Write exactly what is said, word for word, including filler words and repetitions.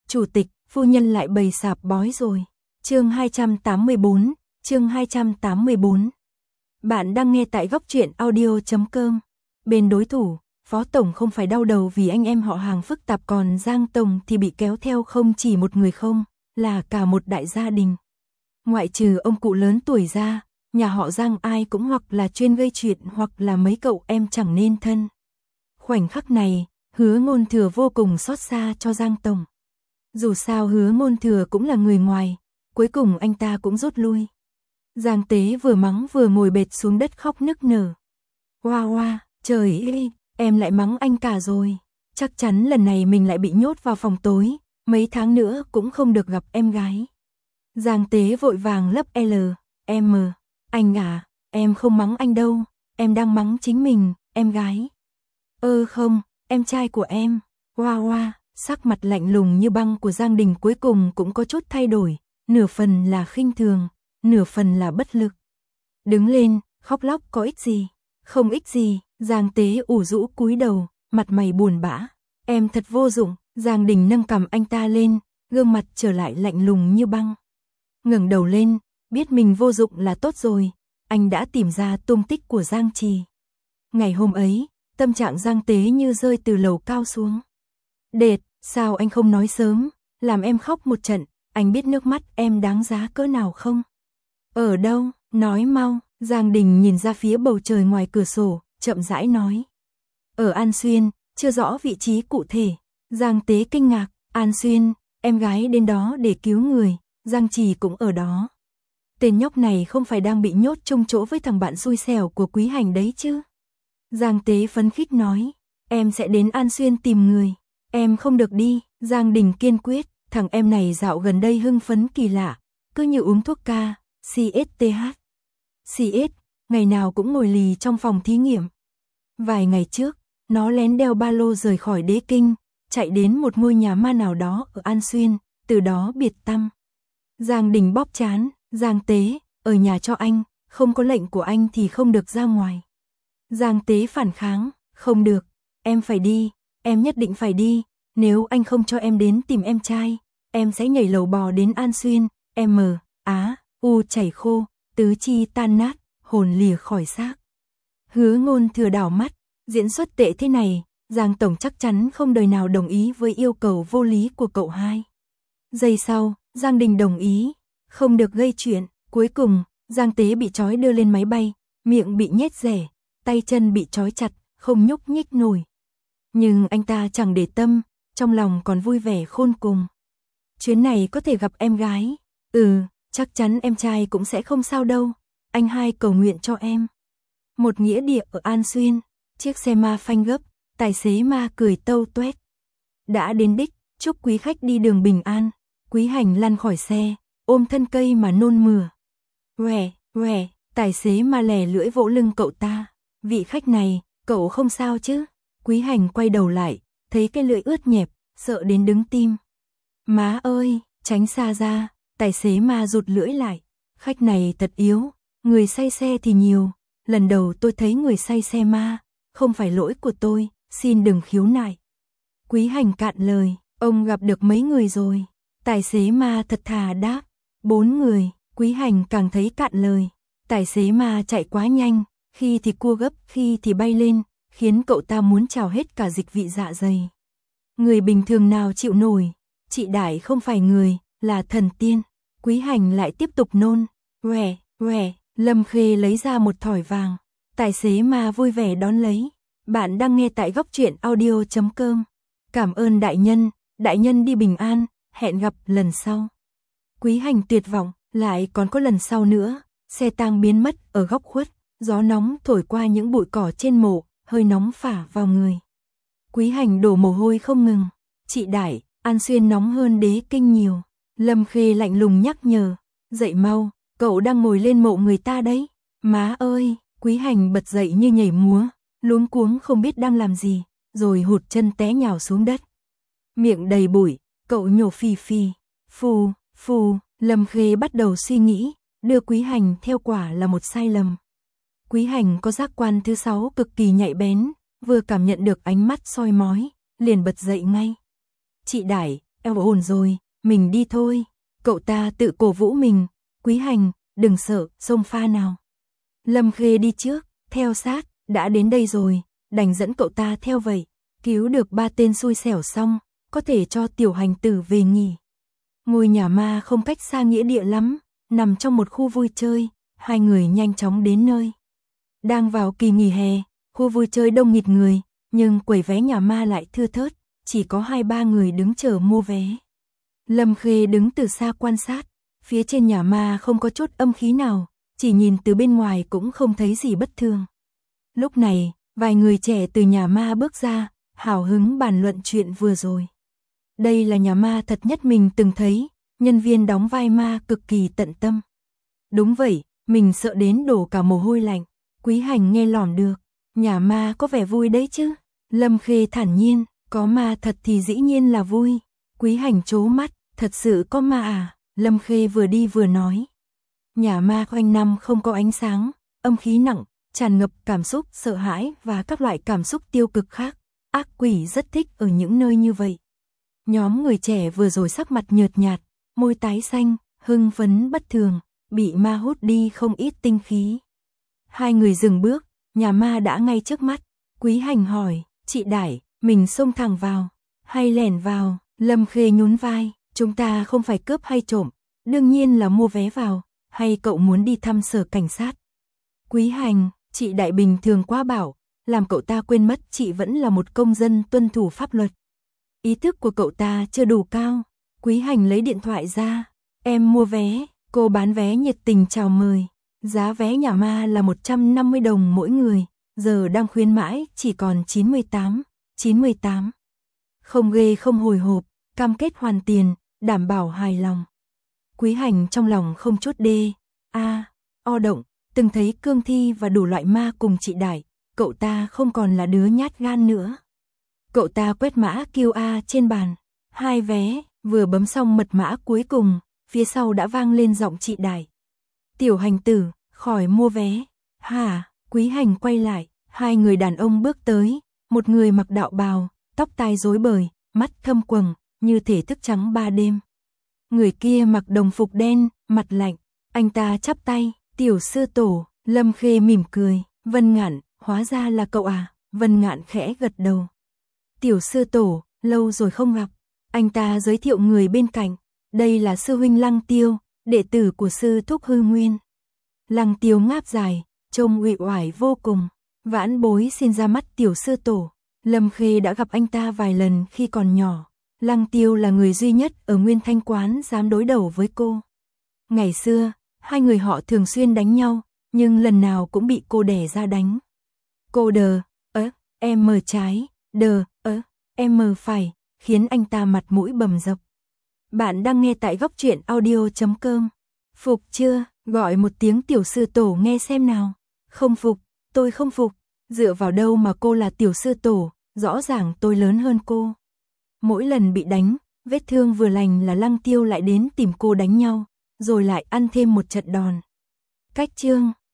Chủ tịch, phu nhân lại bày sạp bói rồi. Chương hai trăm tám mươi bốn, chương hai trăm tám mươi bốn. Bạn đang nghe tại góc truyện audio chấm com. Bên đối thủ, Phó Tổng không phải đau đầu vì anh em họ hàng phức tạp, còn Giang Tổng thì bị kéo theo không chỉ một người không, là cả một đại gia đình. Ngoại trừ ông cụ lớn tuổi ra, nhà họ Giang ai cũng hoặc là chuyên gây chuyện hoặc là mấy cậu em chẳng nên thân. Khoảnh khắc này, Hứa Ngôn Thừa vô cùng xót xa cho Giang Tổng. Dù sao Hứa Ngôn Thừa cũng là người ngoài, cuối cùng anh ta cũng rút lui. Giang Tế vừa mắng vừa ngồi bệt xuống đất khóc nức nở. Hoa hoa, trời ơi, em lại mắng anh cả rồi. Chắc chắn lần này mình lại bị nhốt vào phòng tối, mấy tháng nữa cũng không được gặp em gái. Giang Tế vội vàng lấp L, M, anh à, em không mắng anh đâu, em đang mắng chính mình, em gái. Ơ không, em trai của em. Hoa hoa, sắc mặt lạnh lùng như băng của Giang Đình cuối cùng cũng có chút thay đổi, nửa phần là khinh thường, nửa phần là bất lực. Đứng lên, khóc lóc có ích gì? Không ích gì. Giang Tế ủ rũ cúi đầu, mặt mày buồn bã. Em thật vô dụng. Giang Đình nâng cằm anh ta lên, gương mặt trở lại lạnh lùng như băng. Ngẩng đầu lên, biết mình vô dụng là tốt rồi, anh đã tìm ra tung tích của Giang Trì. Ngày hôm ấy, tâm trạng Giang Tế như rơi từ lầu cao xuống. Đệt, sao anh không nói sớm, làm em khóc một trận, anh biết nước mắt em đáng giá cỡ nào không? Ở đâu, nói mau. Giang Đình nhìn ra phía bầu trời ngoài cửa sổ, chậm rãi nói. Ở An Xuyên, chưa rõ vị trí cụ thể. Giang Tế kinh ngạc, An Xuyên, em gái đến đó để cứu người, Giang Trì cũng ở đó. Tên nhóc này không phải đang bị nhốt chung chỗ với thằng bạn xui xẻo của Quý Hành đấy chứ? Giang Tế phấn khích nói, em sẽ đến An Xuyên tìm người. Em không được đi. Giang Đình kiên quyết, thằng em này dạo gần đây hưng phấn kỳ lạ, cứ như uống thuốc ca, xê ét tê hát. xê ét, ngày nào cũng ngồi lì trong phòng thí nghiệm. Vài ngày trước, nó lén đeo ba lô rời khỏi Đế Kinh, chạy đến một ngôi nhà ma nào đó ở An Xuyên, từ đó biệt tăm. Giang Đình bóp trán, Giang Tế, ở nhà cho anh, không có lệnh của anh thì không được ra ngoài. Giang Tế phản kháng, không được, em phải đi, em nhất định phải đi, nếu anh không cho em đến tìm em trai, em sẽ nhảy lầu bò đến An Xuyên, em á, u chảy khô, tứ chi tan nát, hồn lìa khỏi xác. Hứa Ngôn Thừa đảo mắt, diễn xuất tệ thế này, Giang Tổng chắc chắn không đời nào đồng ý với yêu cầu vô lý của cậu hai. Giây sau, Giang Đình đồng ý, không được gây chuyện. Cuối cùng, Giang Tế bị trói đưa lên máy bay, miệng bị nhét rẻ, tay chân bị trói chặt, không nhúc nhích nổi. Nhưng anh ta chẳng để tâm, trong lòng còn vui vẻ khôn cùng. Chuyến này có thể gặp em gái. Ừ, chắc chắn em trai cũng sẽ không sao đâu. Anh hai cầu nguyện cho em. Một nghĩa địa ở An Xuyên, chiếc xe ma phanh gấp, tài xế ma cười tâu tuét. Đã đến đích, chúc quý khách đi đường bình an. Quý Hành lăn khỏi xe, ôm thân cây mà nôn mửa. Quẻ, quẻ, tài xế ma lè lưỡi vỗ lưng cậu ta. Vị khách này, cậu không sao chứ? Quý Hành quay đầu lại, thấy cái lưỡi ướt nhẹp, sợ đến đứng tim. Má ơi, tránh xa ra. Tài xế ma rụt lưỡi lại. Khách này thật yếu, người say xe thì nhiều. Lần đầu tôi thấy người say xe ma, không phải lỗi của tôi, xin đừng khiếu nại. Quý Hành cạn lời, ông gặp được mấy người rồi? Tài xế ma thật thà đáp, bốn người. Quý Hành càng thấy cạn lời. Tài xế ma chạy quá nhanh, khi thì cua gấp, khi thì bay lên, khiến cậu ta muốn trào hết cả dịch vị dạ dày. Người bình thường nào chịu nổi? Chị Đại không phải người, là thần tiên. Quý Hành lại tiếp tục nôn. Quẻ, quẻ, Lâm Khê lấy ra một thỏi vàng. Tài xế ma vui vẻ đón lấy. Bạn đang nghe tại góc truyện audio chấm com. Cảm ơn đại nhân, đại nhân đi bình an, hẹn gặp lần sau. Quý Hành tuyệt vọng, lại còn có lần sau nữa. Xe tang biến mất ở góc khuất, gió nóng thổi qua những bụi cỏ trên mộ, hơi nóng phả vào người. Quý Hành đổ mồ hôi không ngừng. Chị Đại, An Xuyên nóng hơn Đế Kinh nhiều. Lâm Khê lạnh lùng nhắc nhở. Dậy mau, cậu đang ngồi lên mộ người ta đấy. Má ơi, Quý Hành bật dậy như nhảy múa, luống cuống không biết đang làm gì, rồi hụt chân té nhào xuống đất. Miệng đầy bụi, cậu nhổ phì phì. Phù, phù, Lâm Khê bắt đầu suy nghĩ, đưa Quý Hành theo quả là một sai lầm. Quý Hành có giác quan thứ sáu cực kỳ nhạy bén, vừa cảm nhận được ánh mắt soi mói, liền bật dậy ngay. Chị Đại, eo ổn rồi, mình đi thôi. Cậu ta tự cổ vũ mình, Quý Hành, đừng sợ, xông pha nào. Lâm Khê đi trước, theo sát, đã đến đây rồi, đành dẫn cậu ta theo vậy. Cứu được ba tên xui xẻo xong, có thể cho tiểu hành tử về nghỉ. Ngôi nhà ma không cách xa nghĩa địa lắm, nằm trong một khu vui chơi, hai người nhanh chóng đến nơi. Đang vào kỳ nghỉ hè, khu vui chơi đông nghịt người, nhưng quầy vé nhà ma lại thưa thớt, chỉ có hai ba người đứng chờ mua vé. Lâm Khê đứng từ xa quan sát, phía trên nhà ma không có chút âm khí nào, chỉ nhìn từ bên ngoài cũng không thấy gì bất thường. Lúc này, vài người trẻ từ nhà ma bước ra, hào hứng bàn luận chuyện vừa rồi. Đây là nhà ma thật nhất mình từng thấy, nhân viên đóng vai ma cực kỳ tận tâm. Đúng vậy, mình sợ đến đổ cả mồ hôi lạnh. Quý Hành nghe lỏm được, nhà ma có vẻ vui đấy chứ. Lâm Khê thản nhiên, có ma thật thì dĩ nhiên là vui. Quý Hành trố mắt, thật sự có ma à? Lâm Khê vừa đi vừa nói. Nhà ma quanh năm không có ánh sáng, âm khí nặng, tràn ngập cảm xúc sợ hãi và các loại cảm xúc tiêu cực khác. Ác quỷ rất thích ở những nơi như vậy. Nhóm người trẻ vừa rồi sắc mặt nhợt nhạt, môi tái xanh, hưng phấn bất thường, bị ma hút đi không ít tinh khí. Hai người dừng bước, nhà ma đã ngay trước mắt. Quý Hành hỏi, chị Đại, mình xông thẳng vào, hay lẻn vào? Lâm Khê nhún vai, chúng ta không phải cướp hay trộm, đương nhiên là mua vé vào, hay cậu muốn đi thăm sở cảnh sát? Quý Hành, chị Đại bình thường quá bảo, làm cậu ta quên mất chị vẫn là một công dân tuân thủ pháp luật. Ý thức của cậu ta chưa đủ cao. Quý Hành lấy điện thoại ra, em mua vé, cô bán vé nhiệt tình chào mời. Giá vé nhà ma là một trăm năm mươi đồng mỗi người, giờ đang khuyến mãi chỉ còn chín mươi tám, chín mươi tám. Không ghê không hồi hộp, cam kết hoàn tiền, đảm bảo hài lòng. Quý Hành trong lòng không chút đê, a, o động, từng thấy cương thi và đủ loại ma cùng chị Đại, cậu ta không còn là đứa nhát gan nữa. Cậu ta quét mã quy rờ trên bàn, hai vé, vừa bấm xong mật mã cuối cùng, phía sau đã vang lên giọng chị Đại. Tiểu Hành tử, khỏi mua vé. Hả? Quý Hành quay lại, hai người đàn ông bước tới, một người mặc đạo bào, tóc tai rối bời, mắt thâm quầng, như thể thức trắng ba đêm. Người kia mặc đồng phục đen, mặt lạnh, anh ta chắp tay, tiểu sư tổ. Lâm Khê mỉm cười, Vân Ngạn, hóa ra là cậu à? Vân Ngạn khẽ gật đầu. Tiểu sư tổ, lâu rồi không gặp. Anh ta giới thiệu người bên cạnh, đây là sư huynh Lăng Tiêu, đệ tử của sư thúc Hư Nguyên. Lăng Tiêu ngáp dài, trông uể oải vô cùng. Vãn bối xin ra mắt tiểu sư tổ. Lâm Khê đã gặp anh ta vài lần khi còn nhỏ. Lăng Tiêu là người duy nhất ở Nguyên Thanh Quán dám đối đầu với cô. Ngày xưa, hai người họ thường xuyên đánh nhau, nhưng lần nào cũng bị cô đẻ ra đánh. Cô đờ, ớ, em mờ trái, đờ, ớ, em mờ phải, khiến anh ta mặt mũi bầm dập. Bạn đang nghe tại góc truyện audio chấm com. Phục chưa? Gọi một tiếng tiểu sư tổ nghe xem nào. Không phục, tôi không phục. Dựa vào đâu mà cô là tiểu sư tổ, rõ ràng tôi lớn hơn cô. Mỗi lần bị đánh, vết thương vừa lành là Lăng Tiêu lại đến tìm cô đánh nhau, rồi lại ăn thêm một trận đòn. Cách chương